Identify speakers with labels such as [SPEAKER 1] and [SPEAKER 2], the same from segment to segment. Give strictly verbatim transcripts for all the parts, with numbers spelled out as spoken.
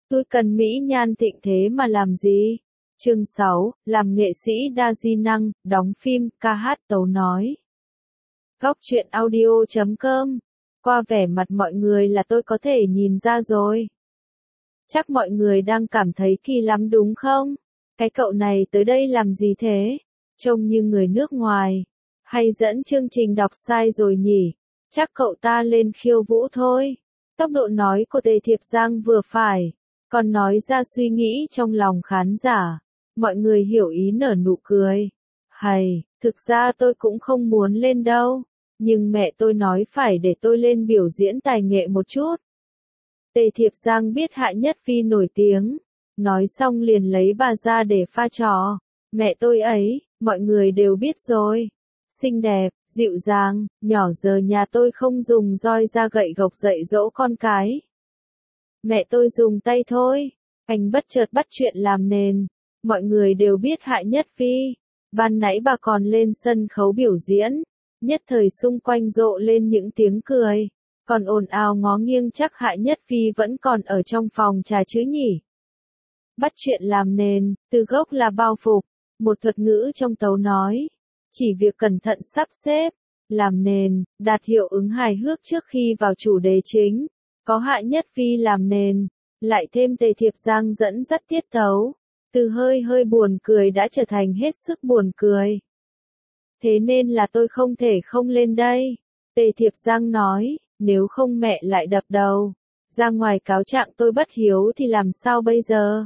[SPEAKER 1] Tôi cần mỹ nhan thịnh thế mà làm gì? Chương sáu, làm nghệ sĩ đa di năng, đóng phim, ca hát tấu nói. Góc truyện audio chấm com. Qua vẻ mặt mọi người là tôi có thể nhìn ra rồi. Chắc mọi người đang cảm thấy kỳ lắm đúng không? Cái cậu này tới đây làm gì thế? Trông như người nước ngoài. Hay dẫn chương trình đọc sai rồi nhỉ? Chắc cậu ta lên khiêu vũ thôi. Tốc độ nói của Tề Thiệp Giang vừa phải. Còn nói ra suy nghĩ trong lòng khán giả. Mọi người hiểu ý nở nụ cười. Hay, thực ra tôi cũng không muốn lên đâu. Nhưng mẹ tôi nói phải để tôi lên biểu diễn tài nghệ một chút. Tề Thiệp Giang biết Hạ Nhất Phi nổi tiếng. Nói xong liền lấy bà ra để pha trò. Mẹ tôi ấy, mọi người đều biết rồi. Xinh đẹp, dịu dàng, nhỏ giờ nhà tôi không dùng roi ra gậy gộc dạy dỗ con cái. Mẹ tôi dùng tay thôi. Anh bất chợt bắt chuyện làm nền. Mọi người đều biết Hạ Nhất Phi. Ban nãy bà còn lên sân khấu biểu diễn. Nhất thời xung quanh rộ lên những tiếng cười. Còn ồn ào ngó nghiêng chắc Hạ Nhất Phi vẫn còn ở trong phòng trà chứ nhỉ. Bắt chuyện làm nền, từ gốc là bao phục. Một thuật ngữ trong tấu nói. Chỉ việc cẩn thận sắp xếp, làm nền, đạt hiệu ứng hài hước trước khi vào chủ đề chính. Có Hạ Nhất Phi làm nền, lại thêm Tề Thiệp Giang dẫn dắt tiết tấu. Từ hơi hơi buồn cười đã trở thành hết sức buồn cười. Thế nên là tôi không thể không lên đây. Tề Thiệp Giang nói, nếu không mẹ lại đập đầu. Ra ngoài cáo trạng tôi bất hiếu thì làm sao bây giờ?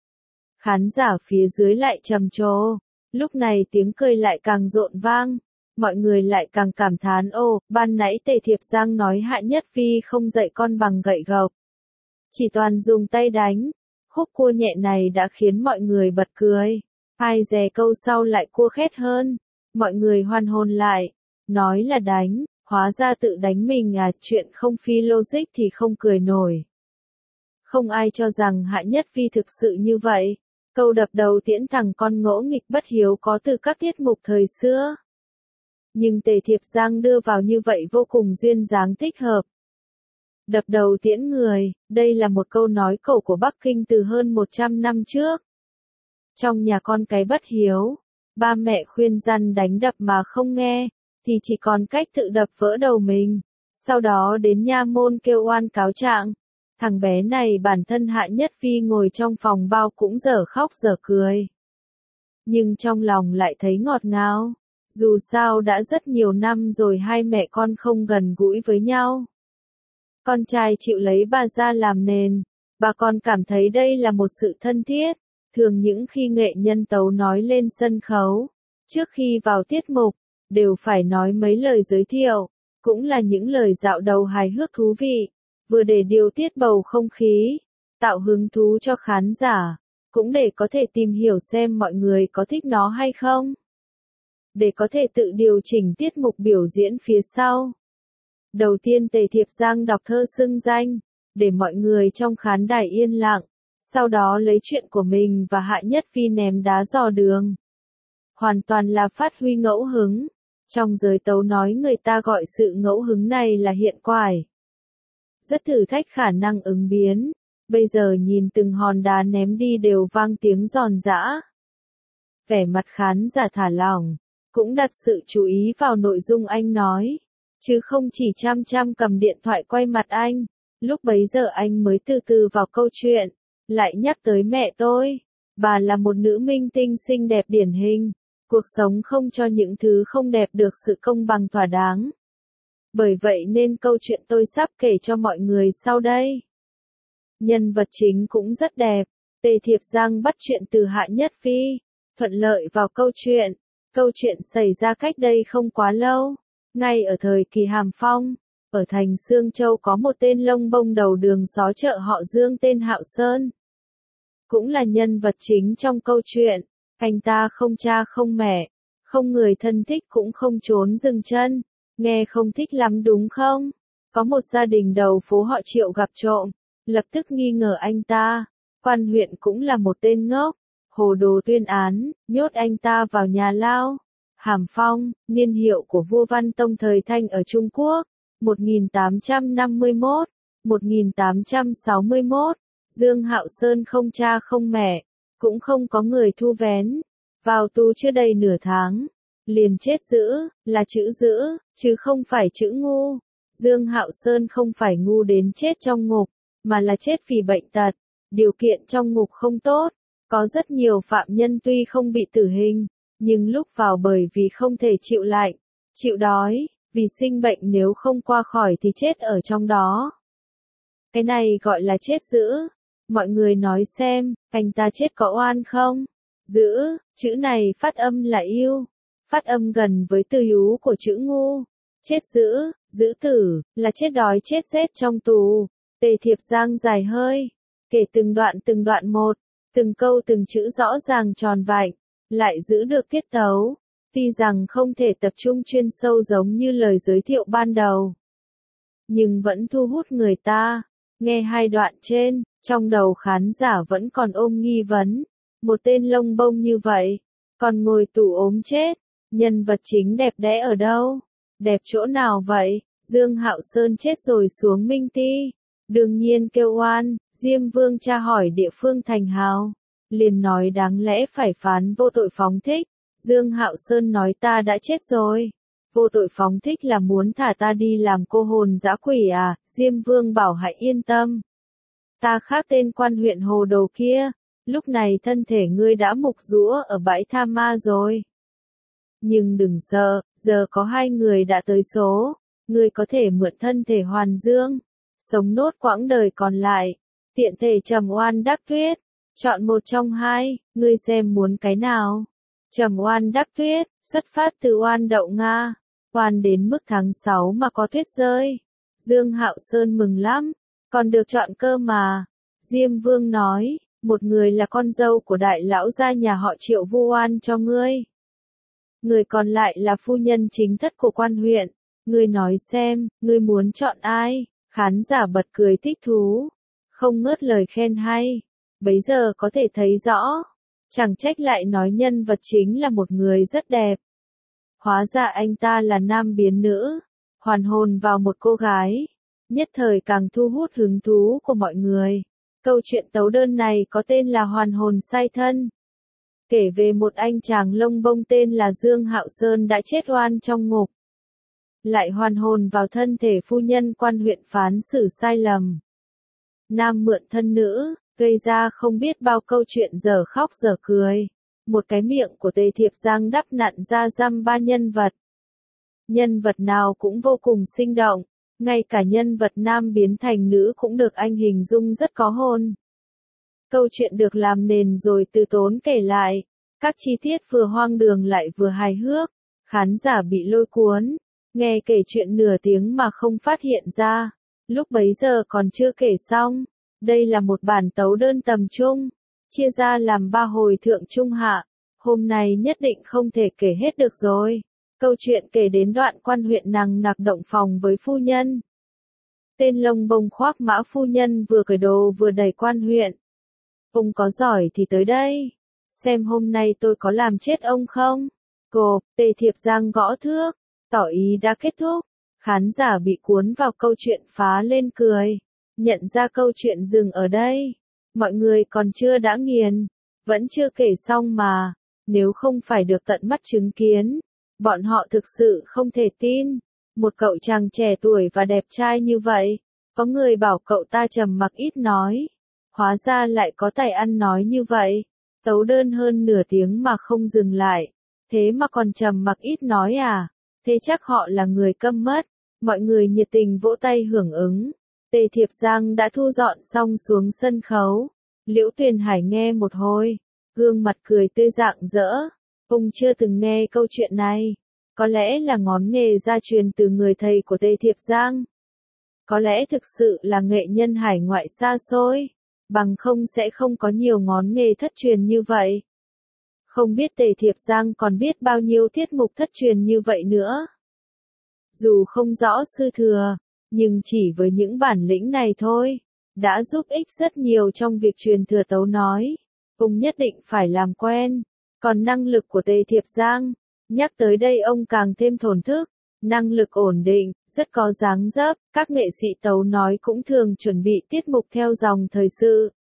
[SPEAKER 1] Khán giả phía dưới lại trầm trồ. Lúc này tiếng cười lại càng rộn vang. Mọi người lại càng cảm thán ồ, ban nãy Tề Thiệp Giang nói Hạ Nhất Phi không dạy con bằng gậy gộc. Chỉ toàn dùng tay đánh. Khúc cua nhẹ này đã khiến mọi người bật cười. Ai dè câu sau lại cua khét hơn. Mọi người hoan hồn lại. Nói là đánh, hóa ra tự đánh mình à, chuyện không phi logic thì không cười nổi. Không ai cho rằng Hạ Nhất Phi thực sự như vậy. Câu đập đầu tiễn thằng con ngỗ nghịch bất hiếu có từ các tiết mục thời xưa. Nhưng Tề Thiệp Giang đưa vào như vậy vô cùng duyên dáng thích hợp. Đập đầu tiễn người, đây là một câu nói cổ của Bắc Kinh từ hơn một trăm năm trước. Trong nhà con cái bất hiếu, ba mẹ khuyên răn đánh đập mà không nghe, thì chỉ còn cách tự đập vỡ đầu mình. Sau đó đến nha môn kêu oan cáo trạng. Thằng bé này bản thân Hạ Nhất Phi ngồi trong phòng bao cũng dở khóc dở cười. Nhưng trong lòng lại thấy ngọt ngào. Dù sao đã rất nhiều năm rồi hai mẹ con không gần gũi với nhau. Con trai chịu lấy bà ra làm nền. Bà con cảm thấy đây là một sự thân thiết. Thường những khi nghệ nhân tấu nói lên sân khấu, trước khi vào tiết mục, đều phải nói mấy lời giới thiệu. Cũng là những lời dạo đầu hài hước thú vị. Vừa để điều tiết bầu không khí, tạo hứng thú cho khán giả, cũng để có thể tìm hiểu xem mọi người có thích nó hay không. Để có thể tự điều chỉnh tiết mục biểu diễn phía sau. Đầu tiên Tề Thiệp Giang đọc thơ xưng danh, để mọi người trong khán đài yên lặng, sau đó lấy chuyện của mình và Hạ Nhất Phi ném đá dò đường. Hoàn toàn là phát huy ngẫu hứng. Trong giới tấu nói người ta gọi sự ngẫu hứng này là hiện quải. Rất thử thách khả năng ứng biến. Bây giờ nhìn từng hòn đá ném đi đều vang tiếng giòn giã. Vẻ mặt khán giả thả lỏng, cũng đặt sự chú ý vào nội dung anh nói, chứ không chỉ chăm chăm cầm điện thoại quay mặt anh. Lúc bấy giờ anh mới từ từ vào câu chuyện, lại nhắc tới mẹ tôi. Bà là một nữ minh tinh xinh đẹp điển hình. Cuộc sống không cho những thứ không đẹp được sự công bằng thỏa đáng. Bởi vậy nên câu chuyện tôi sắp kể cho mọi người sau đây. Nhân vật chính cũng rất đẹp. Tề Thiệp Giang bắt chuyện từ Hạ Nhất Phi. Thuận lợi vào câu chuyện. Câu chuyện xảy ra cách đây không quá lâu. Ngay ở thời kỳ Hàm Phong. Ở thành Sương Châu có một tên lông bông đầu đường xó chợ họ Dương tên Hạo Sơn. Cũng là nhân vật chính trong câu chuyện. Anh ta không cha không mẹ. Không người thân thích cũng không trốn dừng chân. Nghe không thích lắm đúng không? Có một gia đình đầu phố họ Triệu gặp trộm, lập tức nghi ngờ anh ta. Quan huyện cũng là một tên ngốc, hồ đồ tuyên án, nhốt anh ta vào nhà lao. Hàm Phong, niên hiệu của vua Văn Tông thời Thanh ở Trung Quốc, một nghìn tám trăm năm mươi mốt, một nghìn tám trăm sáu mươi mốt, Dương Hạo Sơn không cha không mẹ, cũng không có người thu vén. Vào tù chưa đầy nửa tháng, liền chết giữ, là chữ giữ, chứ không phải chữ ngu. Dương Hạo Sơn không phải ngu đến chết trong ngục, mà là chết vì bệnh tật. Điều kiện trong ngục không tốt, có rất nhiều phạm nhân tuy không bị tử hình, nhưng lúc vào bởi vì không thể chịu lạnh, chịu đói, vì sinh bệnh nếu không qua khỏi thì chết ở trong đó. Cái này gọi là chết giữ. Mọi người nói xem, anh ta chết có oan không? Giữ, chữ này phát âm là yêu, phát âm gần với từ hú của chữ ngu. Chết giữ, giữ tử, là chết đói chết rét trong tù. Tề Thiệp Giang dài hơi, kể từng đoạn từng đoạn một, từng câu từng chữ rõ ràng tròn vạnh, lại giữ được tiết tấu. Tuy rằng không thể tập trung chuyên sâu giống như lời giới thiệu ban đầu, nhưng vẫn thu hút người ta. Nghe hai đoạn trên, trong đầu khán giả vẫn còn ôm nghi vấn. Một tên lông bông như vậy, còn ngồi tù ốm chết, nhân vật chính đẹp đẽ ở đâu? Đẹp chỗ nào vậy? Dương Hạo Sơn chết rồi xuống Minh Ti, đương nhiên kêu oan. Diêm Vương tra hỏi địa phương Thành Hào, liền nói đáng lẽ phải phán vô tội phóng thích. Dương Hạo Sơn nói ta đã chết rồi. Vô tội phóng thích là muốn thả ta đi làm cô hồn dã quỷ à? Diêm Vương bảo hãy yên tâm. Ta khác tên quan huyện hồ đồ kia, lúc này thân thể ngươi đã mục rũa ở bãi tha ma rồi. Nhưng đừng sợ, giờ có hai người đã tới số, ngươi có thể mượn thân thể hoàn dương, sống nốt quãng đời còn lại, tiện thể trầm oan đắc tuyết. Chọn một trong hai, ngươi xem muốn cái nào. Trầm oan đắc tuyết, xuất phát từ oan đậu Nga, oan đến mức tháng sáu mà có tuyết rơi. Dương Hạo Sơn mừng lắm, còn được chọn cơ mà. Diêm Vương nói, một người là con dâu của đại lão gia nhà họ Triệu vu oan cho ngươi. Người còn lại là phu nhân chính thất của quan huyện. Ngươi nói xem, ngươi muốn chọn ai? Khán giả bật cười thích thú, không ngớt lời khen hay. Bấy giờ có thể thấy rõ, chẳng trách lại nói nhân vật chính là một người rất đẹp. Hóa ra anh ta là nam biến nữ, hoàn hồn vào một cô gái, nhất thời càng thu hút hứng thú của mọi người. Câu chuyện tấu đơn này có tên là Hoàn hồn sai thân. Kể về một anh chàng lông bông tên là Dương Hạo Sơn đã chết oan trong ngục, lại hoàn hồn vào thân thể phu nhân quan huyện phán xử sai lầm. Nam mượn thân nữ, gây ra không biết bao câu chuyện dở khóc dở cười. Một cái miệng của Tề Thiệp Giang đắp nặn ra dăm ba nhân vật. Nhân vật nào cũng vô cùng sinh động, ngay cả nhân vật nam biến thành nữ cũng được anh hình dung rất có hồn. Câu chuyện được làm nền rồi từ tốn kể lại, các chi tiết vừa hoang đường lại vừa hài hước, khán giả bị lôi cuốn, nghe kể chuyện nửa tiếng mà không phát hiện ra, lúc bấy giờ còn chưa kể xong. Đây là một bản tấu đơn tầm trung, chia ra làm ba hồi thượng trung hạ, hôm nay nhất định không thể kể hết được rồi. Câu chuyện kể đến đoạn quan huyện nằng nặc động phòng với phu nhân. Tên lông bông khoác mã phu nhân vừa cởi đồ vừa đẩy quan huyện. Ông có giỏi thì tới đây, xem hôm nay tôi có làm chết ông không? Cộp, Tề Thiệp Giang gõ thước, tỏ ý đã kết thúc. Khán giả bị cuốn vào câu chuyện phá lên cười. Nhận ra câu chuyện dừng ở đây. Mọi người còn chưa đã nghiền, vẫn chưa kể xong mà. Nếu không phải được tận mắt chứng kiến, bọn họ thực sự không thể tin. Một cậu chàng trẻ tuổi và đẹp trai như vậy, có người bảo cậu ta trầm mặc ít nói, hóa ra lại có tài ăn nói như vậy. Tấu đơn hơn nửa tiếng mà không dừng lại, thế mà còn trầm mặc ít nói à? Thế chắc họ là người câm mất. Mọi người nhiệt tình vỗ tay hưởng ứng. Tề Thiệp Giang đã thu dọn xong xuống sân khấu. Liễu Tuyền Hải nghe một hồi, gương mặt cười tươi rạng rỡ. Ông chưa từng nghe câu chuyện này. Có lẽ là ngón nghề gia truyền từ người thầy của Tề Thiệp Giang. Có lẽ thực sự là nghệ nhân hải ngoại xa xôi, bằng không sẽ không có nhiều ngón nghề thất truyền như vậy. Không biết Tề Thiệp Giang còn biết bao nhiêu tiết mục thất truyền như vậy nữa. Dù không rõ sư thừa, nhưng chỉ với những bản lĩnh này thôi, đã giúp ích rất nhiều trong việc truyền thừa tấu nói. Ông nhất định phải làm quen. Còn năng lực của Tề Thiệp Giang, nhắc tới đây ông càng thêm thổn thức. Năng lực ổn định, rất có dáng dấp. Các nghệ sĩ tấu nói cũng thường chuẩn bị tiết mục theo dòng thời sự.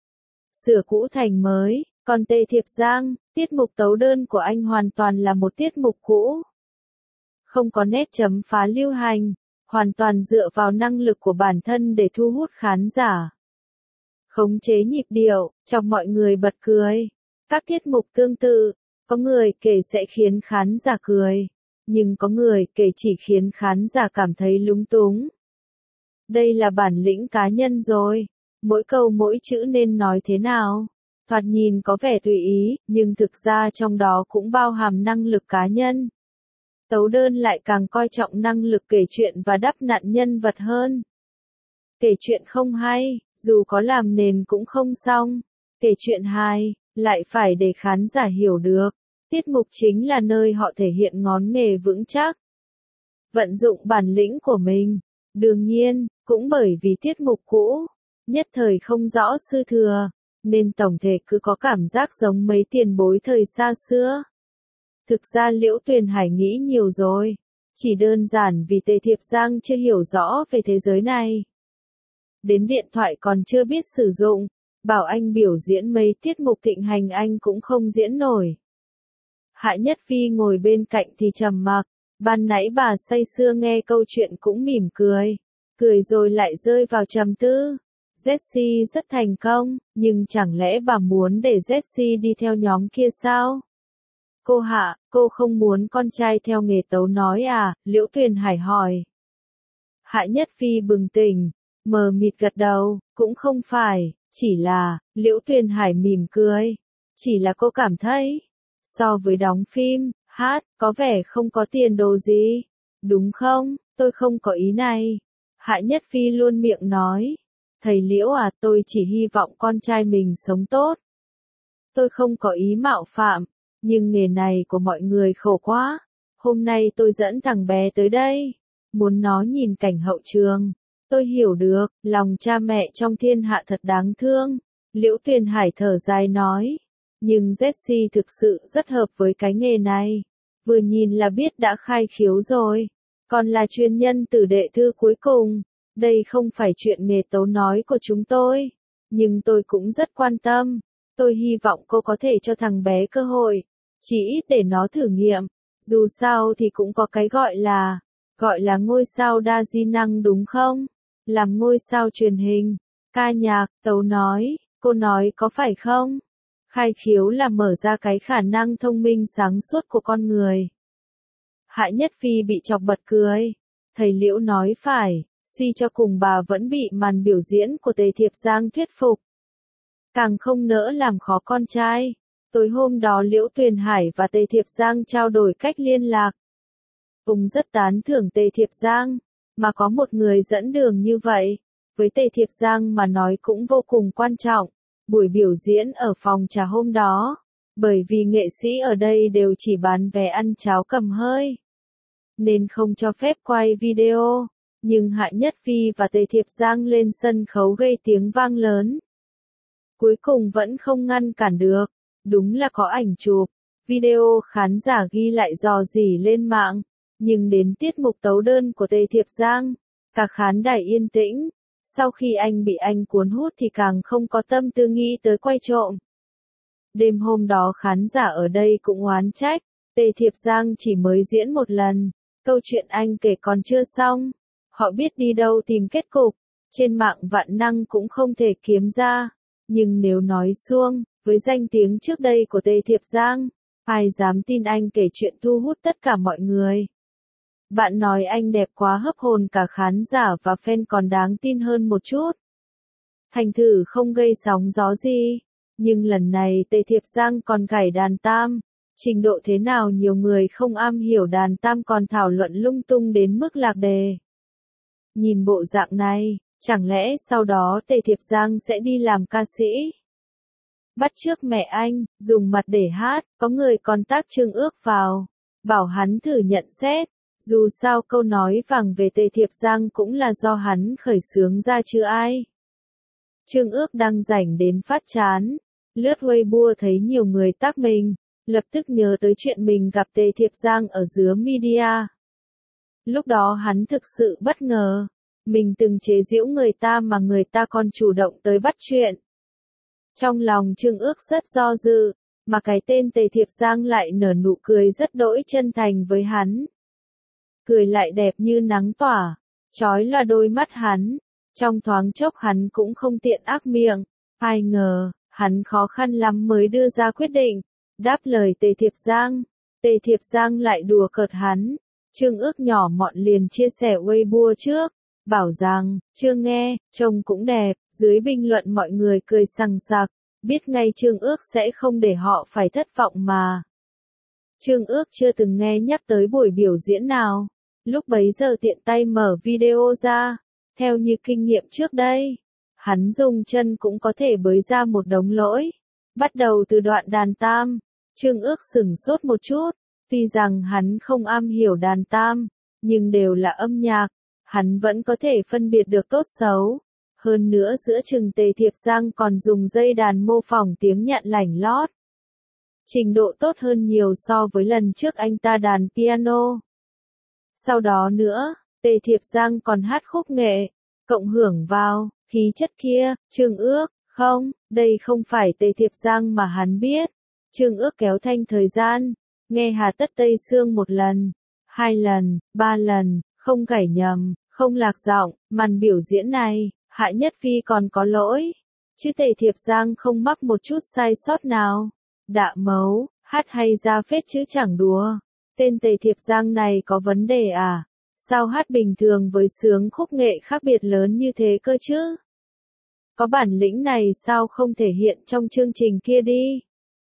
[SPEAKER 1] sửa cũ thành mới, còn Tề Thiệp Giang, tiết mục tấu đơn của anh hoàn toàn là một tiết mục cũ. Không có nét chấm phá lưu hành, hoàn toàn dựa vào năng lực của bản thân để thu hút khán giả. Khống chế nhịp điệu, chọc mọi người bật cười. Các tiết mục tương tự, có người kể sẽ khiến khán giả cười, nhưng có người kể chỉ khiến khán giả cảm thấy lúng túng. Đây là bản lĩnh cá nhân rồi, mỗi câu mỗi chữ nên nói thế nào. Thoạt nhìn có vẻ tùy ý, nhưng thực ra trong đó cũng bao hàm năng lực cá nhân. Tấu đơn lại càng coi trọng năng lực kể chuyện và đắp nặn nhân vật hơn. Kể chuyện không hay, dù có làm nền cũng không xong. Kể chuyện hay, lại phải để khán giả hiểu được. Tiết mục chính là nơi họ thể hiện ngón nghề vững chắc. Vận dụng bản lĩnh của mình. Đương nhiên, cũng bởi vì tiết mục cũ, nhất thời không rõ sư thừa, nên tổng thể cứ có cảm giác giống mấy tiền bối thời xa xưa. Thực ra Liễu Tuyền Hải nghĩ nhiều rồi, chỉ đơn giản vì Tề Thiệp Giang chưa hiểu rõ về thế giới này. Đến điện thoại còn chưa biết sử dụng, bảo anh biểu diễn mấy tiết mục thịnh hành anh cũng không diễn nổi. Hạ Nhất Phi ngồi bên cạnh thì trầm mặc, ban nãy bà say sưa nghe câu chuyện cũng mỉm cười, cười rồi lại rơi vào trầm tư. Jessie rất thành công, nhưng chẳng lẽ bà muốn để Jessie đi theo nhóm kia sao? Cô Hạ, cô không muốn con trai theo nghề tấu nói à? Liễu Tuyền Hải hỏi. Hạ Nhất Phi bừng tỉnh, mờ mịt gật đầu, cũng không phải, chỉ là, Liễu Tuyền Hải mỉm cười, chỉ là cô cảm thấy, so với đóng phim, hát, có vẻ không có tiền đồ gì, đúng không? Tôi không có ý này. Hạ Nhất Phi luôn miệng nói, thầy Liễu à, tôi chỉ hy vọng con trai mình sống tốt. Tôi không có ý mạo phạm, nhưng nghề này của mọi người khổ quá. Hôm nay tôi dẫn thằng bé tới đây, muốn nó nhìn cảnh hậu trường. Tôi hiểu được, lòng cha mẹ trong thiên hạ thật đáng thương. Liễu Tuyền Hải thở dài nói, nhưng Jessie thực sự rất hợp với cái nghề này. Vừa nhìn là biết đã khai khiếu rồi, còn là chuyên nhân từ đệ thư cuối cùng. Đây không phải chuyện nghề tấu nói của chúng tôi, nhưng tôi cũng rất quan tâm. Tôi hy vọng cô có thể cho thằng bé cơ hội, chỉ ít để nó thử nghiệm. Dù sao thì cũng có cái gọi là, gọi là ngôi sao đa di năng đúng không? Làm ngôi sao truyền hình, ca nhạc, tấu nói, cô nói có phải không? Khai khiếu là mở ra cái khả năng thông minh sáng suốt của con người. Hạ Nhất Phi bị chọc bật cười. Thầy Liễu nói phải, suy cho cùng bà vẫn bị màn biểu diễn của Tề Thiệp Giang thuyết phục. Càng không nỡ làm khó con trai. Tối hôm đó Liễu Tuyền Hải và Tề Thiệp Giang trao đổi cách liên lạc. Ông rất tán thưởng Tề Thiệp Giang, mà có một người dẫn đường như vậy, với Tề Thiệp Giang mà nói cũng vô cùng quan trọng. Buổi biểu diễn ở phòng trà hôm đó, bởi vì nghệ sĩ ở đây đều chỉ bán vé ăn cháo cầm hơi, nên không cho phép quay video, nhưng Hạ Nhất Phi và Tề Thiệp Giang lên sân khấu gây tiếng vang lớn. Cuối cùng vẫn không ngăn cản được, đúng là có ảnh chụp, video khán giả ghi lại dò dỉ lên mạng, nhưng đến tiết mục tấu đơn của Tề Thiệp Giang, cả khán đài yên tĩnh. Sau khi anh bị anh cuốn hút thì càng không có tâm tư nghĩ tới quay trộm. Đêm hôm đó khán giả ở đây cũng oán trách, Tề Thiệp Giang chỉ mới diễn một lần, câu chuyện anh kể còn chưa xong. Họ biết đi đâu tìm kết cục, trên mạng vạn năng cũng không thể kiếm ra. Nhưng nếu nói suông, với danh tiếng trước đây của Tề Thiệp Giang, ai dám tin anh kể chuyện thu hút tất cả mọi người. Bạn nói anh đẹp quá hấp hồn cả khán giả và fan còn đáng tin hơn một chút. Thành thử không gây sóng gió gì, nhưng lần này Tề Thiệp Giang còn gảy đàn tam, trình độ thế nào nhiều người không am hiểu đàn tam còn thảo luận lung tung đến mức lạc đề. Nhìn bộ dạng này, chẳng lẽ sau đó Tề Thiệp Giang sẽ đi làm ca sĩ? Bắt chước mẹ anh, dùng mặt để hát, có người còn tác Trương Ước vào, bảo hắn thử nhận xét. Dù sao câu nói vàng về Tề Thiệp Giang cũng là do hắn khởi xướng ra chứ ai. Trương Ước đang rảnh đến phát chán, lướt Weibo thấy nhiều người tác mình, lập tức nhớ tới chuyện mình gặp Tề Thiệp Giang ở dưới media. Lúc đó hắn thực sự bất ngờ, mình từng chế giễu người ta mà người ta còn chủ động tới bắt chuyện. Trong lòng Trương Ước rất do dự, mà cái tên Tề Thiệp Giang lại nở nụ cười rất đỗi chân thành với hắn. Cười lại đẹp như nắng tỏa, chói là đôi mắt hắn, trong thoáng chốc hắn cũng không tiện ác miệng, ai ngờ, hắn khó khăn lắm mới đưa ra quyết định, đáp lời Tề Thiệp Giang. Tề Thiệp Giang lại đùa cợt hắn, Trương Ước nhỏ mọn liền chia sẻ Weibo trước, bảo rằng, chưa nghe, trông cũng đẹp, dưới bình luận mọi người cười sằng sặc, biết ngay Trương Ước sẽ không để họ phải thất vọng mà. Trương Ước chưa từng nghe nhắc tới buổi biểu diễn nào, lúc bấy giờ tiện tay mở video ra, theo như kinh nghiệm trước đây, hắn dùng chân cũng có thể bới ra một đống lỗi. Bắt đầu từ đoạn đàn tam, Trương Ước sửng sốt một chút, tuy rằng hắn không am hiểu đàn tam, nhưng đều là âm nhạc, hắn vẫn có thể phân biệt được tốt xấu. Hơn nữa giữa chừng Tề Thiệp Giang còn dùng dây đàn mô phỏng tiếng nhạn lảnh lót. Trình độ tốt hơn nhiều so với lần trước anh ta đàn piano. Sau đó nữa, Tề Thiệp Giang còn hát khúc nghệ, cộng hưởng vào, khí chất kia, Trương Ước, không, đây không phải Tề Thiệp Giang mà hắn biết. Trương Ước kéo thanh thời gian, nghe Hà Tất Tây Sương một lần, hai lần, ba lần, không cải nhầm, không lạc giọng, màn biểu diễn này, Hạ Nhất Phi còn có lỗi, chứ Tề Thiệp Giang không mắc một chút sai sót nào. Đạ mấu, hát hay ra phết chứ chẳng đùa. Tên Tề Thiệp Giang này có vấn đề à? Sao hát bình thường với sướng khúc nghệ khác biệt lớn như thế cơ chứ? Có bản lĩnh này sao không thể hiện trong chương trình kia đi?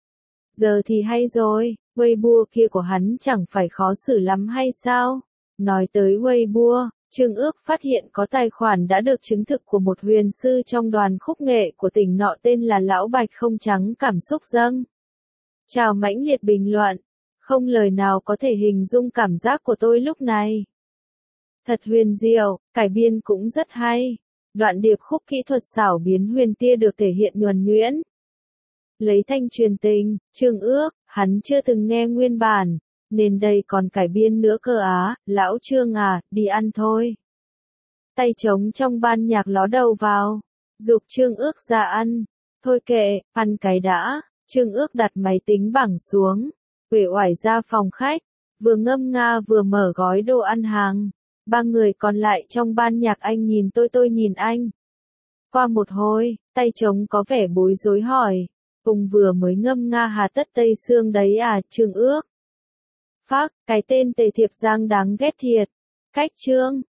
[SPEAKER 1] Giờ thì hay rồi, Weibo kia của hắn chẳng phải khó xử lắm hay sao? Nói tới Weibo, Trương Ước phát hiện có tài khoản đã được chứng thực của một huyền sư trong đoàn khúc nghệ của tỉnh nọ tên là Lão Bạch không trắng cảm xúc dâng. Chào mãnh liệt bình luận, không lời nào có thể hình dung cảm giác của tôi lúc này. Thật huyền diệu, cải biên cũng rất hay. Đoạn điệp khúc kỹ thuật xảo biến huyền tia được thể hiện nhuần nhuyễn. Lấy thanh truyền tình, Trương Ước, hắn chưa từng nghe nguyên bản, nên đây còn cải biên nữa cơ á, lão Trương à, đi ăn thôi. Tay trống trong ban nhạc ló đầu vào, giục Trương Ước ra ăn, thôi kệ, ăn cái đã, Trương Ước đặt máy tính bảng xuống, uể oải ra phòng khách, vừa ngâm nga vừa mở gói đồ ăn hàng. Ba người còn lại trong ban nhạc anh nhìn tôi tôi nhìn anh. Qua một hồi, tay trống có vẻ bối rối hỏi, cùng vừa mới ngâm nga Hà Tất Tây Sương đấy à, Trương Ước. Phác, cái tên Tề Thiệp Giang đáng ghét thiệt. Cách Trương,